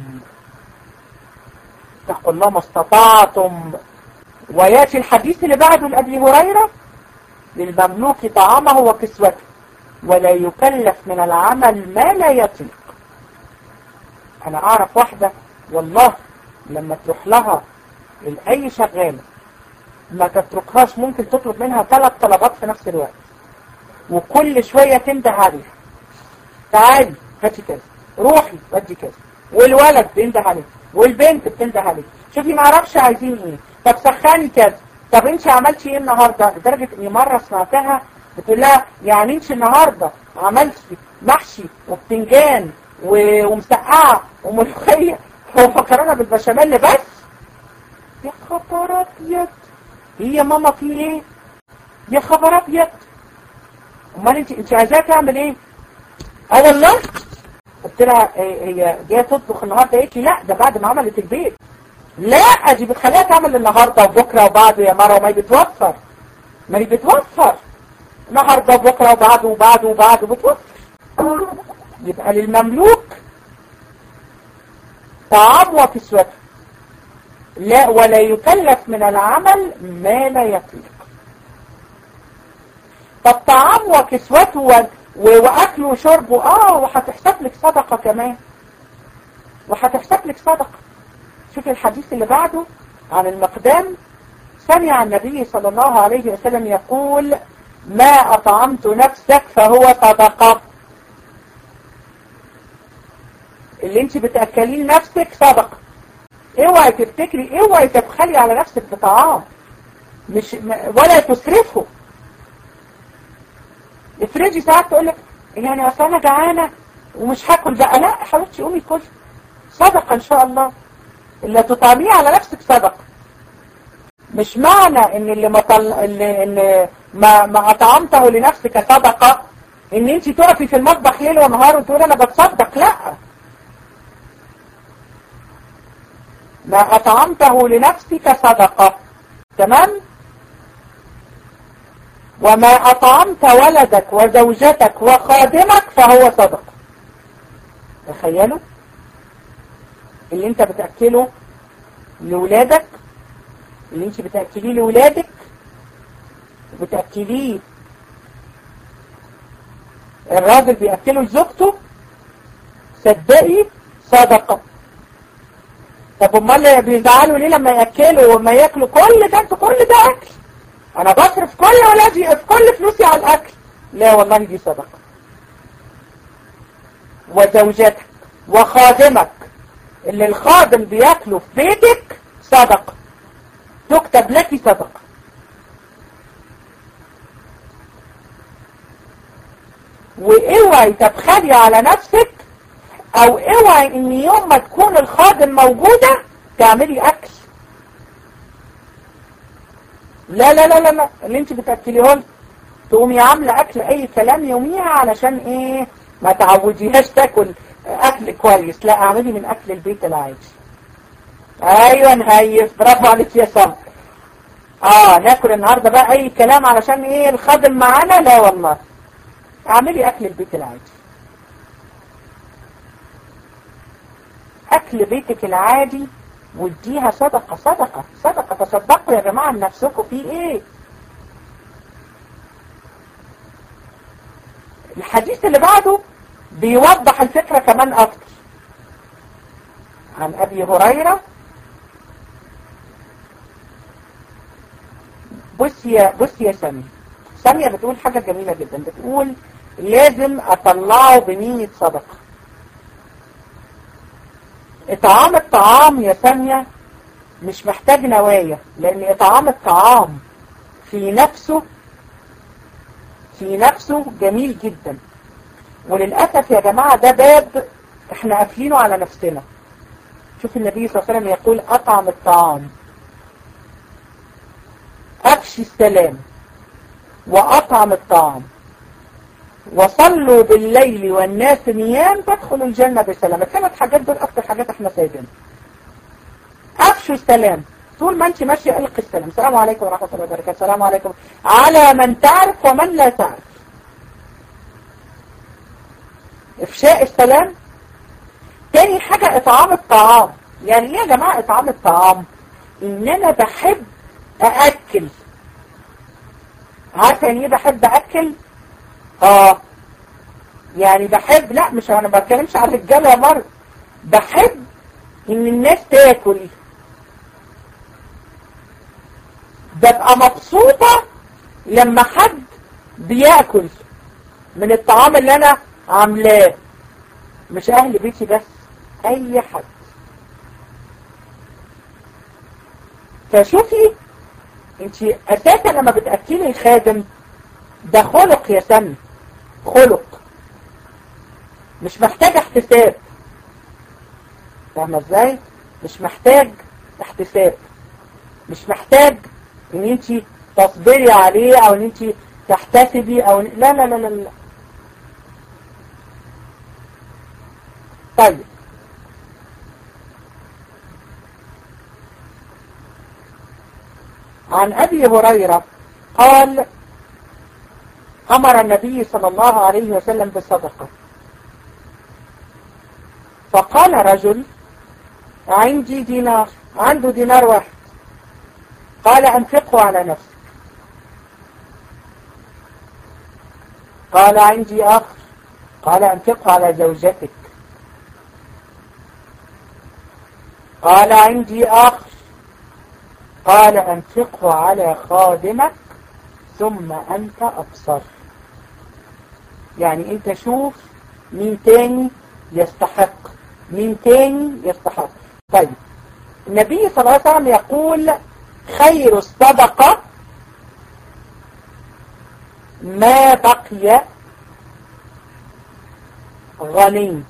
اتقوا الله ما استطعتم. وياتي الحديث اللي بعده لأبي هريرة للمملوك طعامه وكسوته ولا يكلف من العمل ما لا يطيق. انا اعرف واحدة والله لما تروح لها لأي شغالة ما تتركهاش، ممكن تطلب منها ثلاث طلبات في نفس الوقت وكل شوية تنده عليها، تعالي هاتي كذا، روحي ودي كذا، والولد بينده عليه والبنت بتنده عليه، شوفي ما اعرفش عايزين ايه، طب سخاني كذا، طب انت عملتي ايه النهارده؟ لدرجه اني مره سمعتها بتقول لها يعني انت النهارده عملتي محشي وبتنجان ومسقعه وملوخيه ومكرونه بالبشاميل بس؟ يا خبر ابيض، هي يا ماما في ايه؟ يا خبر ابيض، امال انت انت عايزاها تعمل ايه؟ اه والله قلت لها هي جايه تطبخ النهارده؟ قالت لي لا ده بعد ما عملت البيت. لا دي بتخليها تعمل النهارده وبكره وبعده يا مره، وما هي بتوفر، ما هي بتوفر النهارده وبكره وبعده وبعده وبعده بتوفر. يبقى للمملوك طعام وكسوته لا ولا يكلف من العمل ما لا يطيق. طب طعام وكسوته و... واكله وشربه اه وهتحسب لك صدقه كمان، وهتحسب لك صدقه. شوف الحديث اللي بعده عن المقدام، سمع النبي صلى الله عليه وسلم يقول ما أطعمت نفسك فهو صدقة. اللي انت بتأكلين نفسك صدقة. اوعي تفتكري، اوعي تبخلي على نفسك بطعام. مش ولا تسرفه. افرضي ساعات تقول لك يعني اصل انا جعانه ومش هاكل بقى، لا يا حبيبتي قومي كلي، صدقه ان شاء الله، اللي تطعميه على نفسك صدقه. مش معنى ان اللي ما طل... اللي... اللي ما ما اطعمته لنفسك صدقه ان انت تقفي في المطبخ ليل ونهار وتقولي انا بتصدق، لا. ما اطعمته لنفسك صدقه، تمام؟ وما أطعمت ولدك وزوجتك وخادمك فهو صدقة. تخيلوا اللي انت بتأكله لولادك، اللي انت بتأكليه لولادك وبتأكليه الراجل بيأكله لزوجته، صدقي صدقة. طب امال بيزعلوا ليه لما يأكلوا وما يأكلوا كل ده؟ انتوا كل ده أكل، انا بصرف كل ولادي في كل فلوسي على الاكل، لا والله دي صدقة. وزوجتك وخادمك، اللي الخادم بياكله في بيتك صدقة، تكتب لك صدقة. واوعي تبخلي على نفسك، او اوعي ان يوم ما تكون الخادم موجودة تعملي اكل. لا لا لا لا لا، اللي انت بتاكليهن تقومي عامله اكل اي كلام يوميها علشان ايه؟ ما تعوديهاش تاكل اكل كويس، لا اعملي من اكل البيت العادي. ايوه نهيف، برافو عليك يا سمر. اه ناكل النهارده بقى اي كلام علشان ايه الخادم معانا؟ لا والله، اعملي اكل البيت العادي. اكل بيتك العادي واديها صدقة صدقة صدقة. تصدقوا يا جماعة لنفسكم في ايه؟ الحديث اللي بعده بيوضح الفكرة كمان اكتر. عن ابي هريرة، بص يا بص يا سامية سامية بتقول حاجة جميلة جدا، بتقول لازم اطلعه بنية صدقة. اطعام الطعام يا سامية مش محتاج نوايا، لان اطعام الطعام في نفسه في نفسه جميل جدا. وللأسف يا جماعة ده باب احنا قافلينه على نفسنا. شوف النبي صلى الله عليه وسلم يقول اطعم الطعام، افشي السلام، واطعم الطعام، وصلوا بالليل والناس نيام تدخلوا الجنة بسلام. الثلاث حاجات دول اكتر حاجات احنا سايبينها. افشوا السلام، طول ما انت ماشيه القي السلام، السلام عليكم ورحمه الله وبركاته، السلام عليكم، على من تعرف ومن لا تعرف. افشاء السلام. تاني حاجه اطعام الطعام. يعني ايه يا جماعه اطعام الطعام؟ ان انا بحب ااكل. عارفه يعني ايه بحب ااكل؟ اه يعني بحب، لا مش انا ما بتكلمش على الرجاله يا مره، بحب ان الناس تاكل. ببقى مبسوطة لما حد بياكل من الطعام اللي انا عاملاه، مش اهل بيتي بس، اي حد. فشوفي انت اساسا لما بتاكلي الخادم ده خلق يا سامي، خلق مش محتاج احتساب. فاهمه ازاي؟ مش محتاج احتساب، مش محتاج ان انت تصبري عليه او ان انت تحتسبي او لا لا لا لا لا. طيب عن ابي هريرة قال امر النبي صلى الله عليه وسلم بالصدقة، فقال رجل عندي دينار، عنده دينار واحد، قال انفقه على نفسك. قال عندي اخر، قال انفقه على زوجتك. قال عندي اخر، قال انفقه على خادمك ثم انت ابصر. يعني انت شوف مين تاني يستحق، مين تاني يستحق. طيب النبي صلى الله عليه وسلم يقول خير الصدقة ما بقي غني.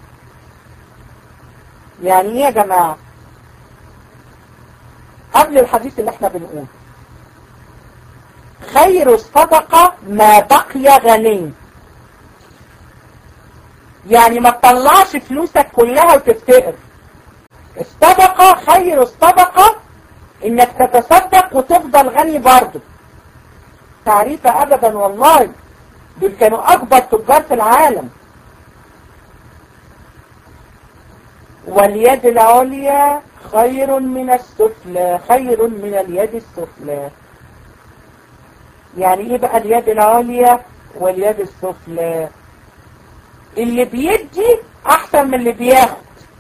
يعني ايه يا جماعة؟ قبل الحديث اللي احنا بنقول خير الصدقة ما بقي غني، يعني ما تطلعش فلوسك كلها وتفتقر. الصدقة خير الصدقة انك تتصدق وتفضل غني برضه. تعريفة ابدا والله، دول كانوا اكبر تجار في العالم. واليد العليا خير من السفلى، خير من اليد السفلى. يعني ايه بقى اليد العليا واليد السفلى؟ اللي بيدي احسن من اللي بياخد.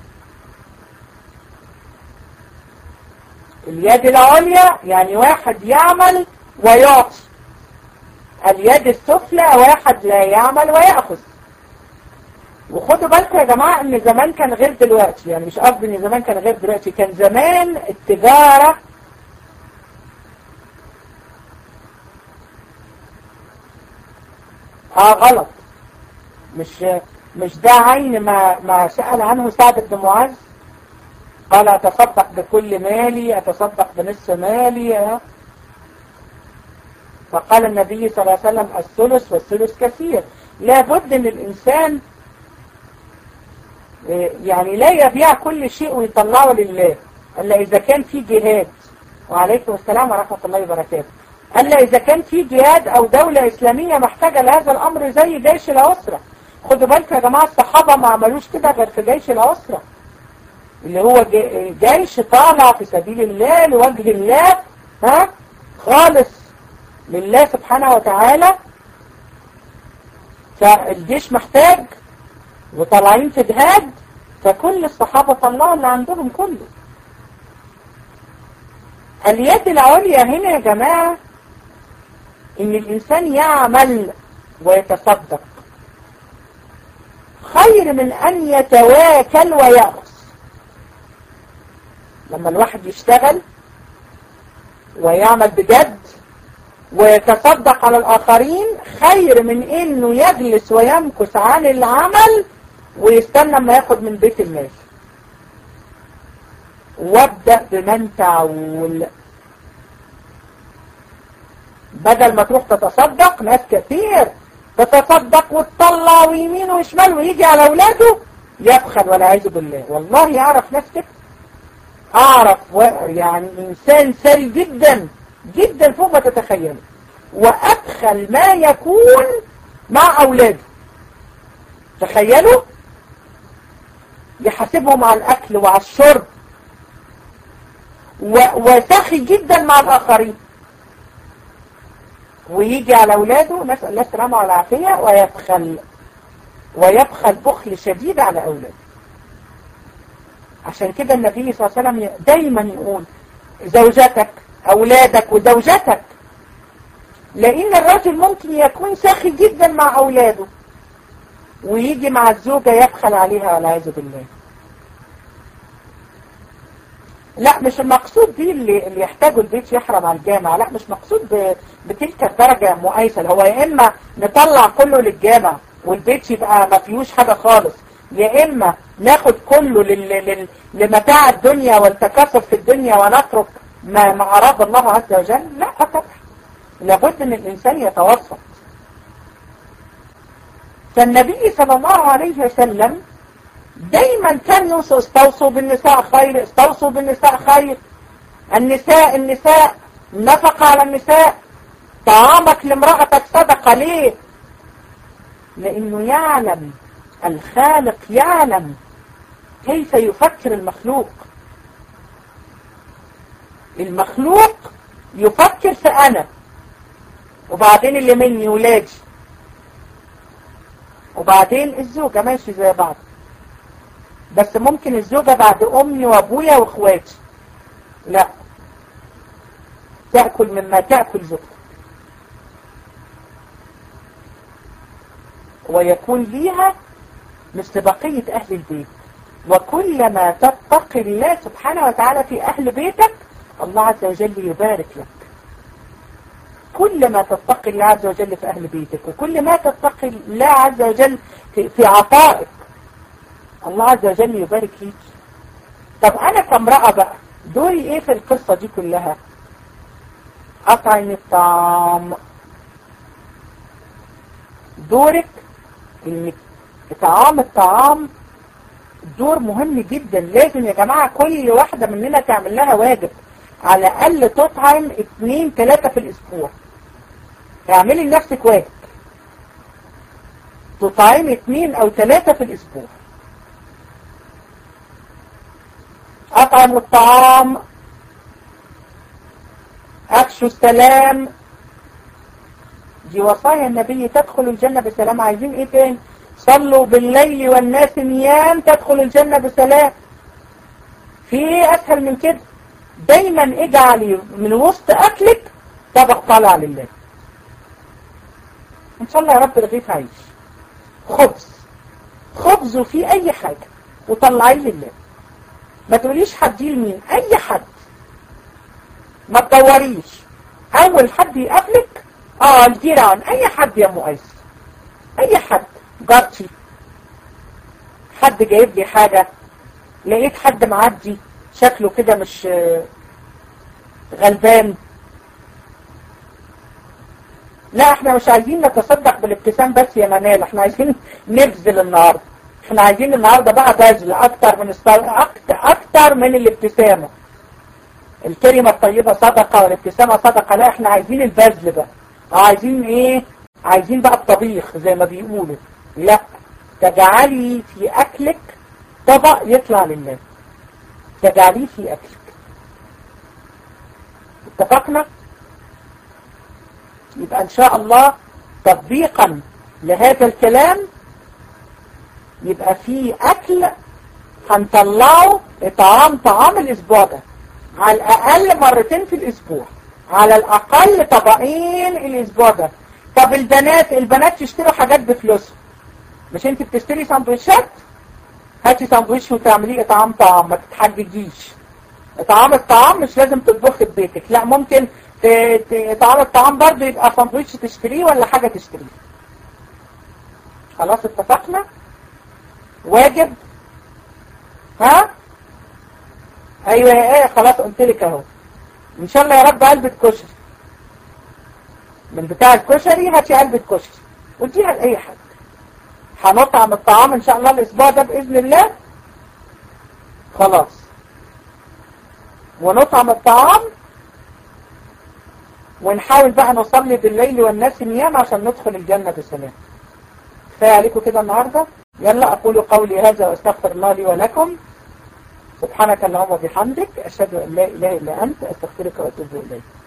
اليد العليا يعني واحد يعمل ويعطي، اليد السفلى واحد لا يعمل ويأخذ. وخدوا بالكم يا جماعة ان زمان كان غير دلوقتي، يعني مش قصدي ان زمان كان غير دلوقتي، كان زمان التجارة اه غلط. مش مش ده عين ما ما سأل عنه سعد بن معاذ، قال اتصدق بكل مالي، اتصدق بنصف مالي. فقال النبي صلى الله عليه وسلم الثلث والثلث كثير. لابد ان الانسان يعني لا يبيع كل شيء ويطلعه لله الا اذا كان في جهاد. وعليكم السلام ورحمة الله وبركاته. الا اذا كان في جهاد او دولة اسلامية محتاجة لهذا الامر زي جيش العسرة. خدوا بالكم يا جماعة الصحابة ما عملوش كده غير في جيش العسرة، اللي هو جيش طالع في سبيل الله لوجه الله، ها خالص لله سبحانه وتعالى. فالجيش محتاج وطالعين في جهاد، فكل الصحابة طلعوا اللي عندهم كله. اليد العليا هنا يا جماعة ان الانسان يعمل ويتصدق خير من ان يتواكل ويأخذ. لما الواحد يشتغل ويعمل بجد ويتصدق على الآخرين خير من انه يجلس ويمكث عن العمل ويستنى ما ياخد من بيت المال. وابدأ بمن تعول. بدل ما تروح تتصدق، ناس كثير تتصدق وتطلع ويمين وشمال ويجي على اولاده يبخل والعياذ بالله. والله يعرف ناس كده، اعرف يعني انسان سري جدا جدا فوق ما تتخيله، وأبخل ما يكون مع أولاده. تخيلوا، يحاسبهم على الأكل وعلى الشرب، وسخي جدا مع الآخرين، ويجي على أولاده نسأل الله السلامة والعافية ويبخل ويبخل بخل شديد على أولاده. عشان كده النبي صلى الله عليه وسلم دايما يقول زوجتك أولادك وزوجتك، لأن الرجل ممكن يكون سخي جدا مع أولاده ويجي مع الزوجة يبخل عليها والعياذ بالله. لا مش المقصود دي اللي, اللي يحتاجوا البيت يحرم على الجامع، لا مش مقصود بتلك الدرجة مؤيسة. هو يا إما نطلع كله للجامع والبيت يبقى ما فيهوش حاجة خالص، يا إما ناخد كله لل... لل... لمتاع الدنيا والتكاثر في الدنيا ونترك ما, ما أراد الله عز وجل. لا طبعا، لابد ان الانسان يتوسط. فالنبي صلى الله عليه وسلم دايما كان يوصي استوصوا بالنساء خير، استوصوا بالنساء خير. النساء النساء نفقة على النساء، طعامك لامرأتك صدقة. ليه؟ لانه يعلم الخالق، يعلم كيف يفكر المخلوق. المخلوق يفكر في انا، وبعدين اللي مني ولادي، وبعدين الزوجة، ماشي زي بعض. بس ممكن الزوجة بعد امي وابويا واخواتي، لا، تأكل مما تأكل زوجتك، ويكون ليها مثل بقية اهل البيت. وكلما تتقي الله سبحانه وتعالى في اهل بيتك الله عز وجل يبارك لك. كل ما تتقي الله عز وجل في أهل بيتك، وكل ما تتقي الله عز وجل في, في عطائك، الله عز وجل يبارك فيك. طب أنا كامرأة بقى دوري إيه في القصة دي كلها؟ أطعم الطعام. دورك إنك إطعام الطعام دور مهم جدا. لازم يا جماعة كل واحدة مننا تعمل لها واجب، على الأقل تطعم اتنين تلاتة في الأسبوع. اعملي لنفسك واجب تطعمي اتنين أو تلاتة في الأسبوع. أطعم الطعام، أفشوا السلام، دي وصايا النبي تدخل الجنة بسلام. عايزين ايه تاني؟ صلوا بالليل والناس نيام تدخل الجنة بسلام. في ايه اسهل من كده؟ دايما اجعلي من وسط اكلك طبق طالع لله. ان شاء الله يا رب رغيف عيش، خبز خبز وفيه اي حاجة وطلعيه لله. ما تقوليش هديه لمين، اي حد، ما تدوريش. اول حد يقابلك اه الجيران، اي حد يا مؤيس، اي حد، جارتي، حد جايب لي حاجة، لقيت حد معدي شكله كده مش غلبان، لا احنا مش عايزين نتصدق بالابتسام بس يا منال، احنا عايزين نبذل النهاردة، احنا عايزين النهاردة بقى بذل اكتر من الصل... اكتر, اكتر من الابتسامة. الكلمة الطيبة صدقة والابتسامة صدقة، لا احنا عايزين البذل بقى. عايزين ايه؟ عايزين بقى الطبيخ زي ما بيقولوا. لا، تجعلي في اكلك طبق يطلع لله، تجعليه في اكلك. اتفقنا؟ يبقى ان شاء الله تطبيقا لهذا الكلام يبقى في اكل هنطلعه اطعام طعام الاسبوع ده على الاقل مرتين في الاسبوع، على الاقل طبقين الاسبوع ده. طب البنات البنات تشتروا حاجات بفلوسهم، مش انت بتشتري سندوتشات؟ هاتي سندوتش وتعمليه اطعام طعام، ما تتحججيش. اطعام الطعام مش لازم تطبخي في بيتك، لا ممكن اطعام الطعام برضه يبقى سندوتش تشتريه ولا حاجة تشتريه. خلاص اتفقنا؟ واجب؟ ها؟ ايوه يا ايه، خلاص قلت لك اهو. ان شاء الله يا رب علبة كشري من بتاع الكشري، هاتي علبة كشري وديها لأي حد. هنطعم الطعام ان شاء الله الاسبوع ده باذن الله. خلاص، ونطعم الطعام ونحاول بقى نصلي بالليل والناس نيام عشان ندخل الجنة بسلام. كفاية عليكم كده النهاردة. يلا أقول قولي هذا وأستغفر الله لي ولكم. سبحانك اللهم وبحمدك، أشهد أن لا إله إلا أنت، أستغفرك وأتوب إليك.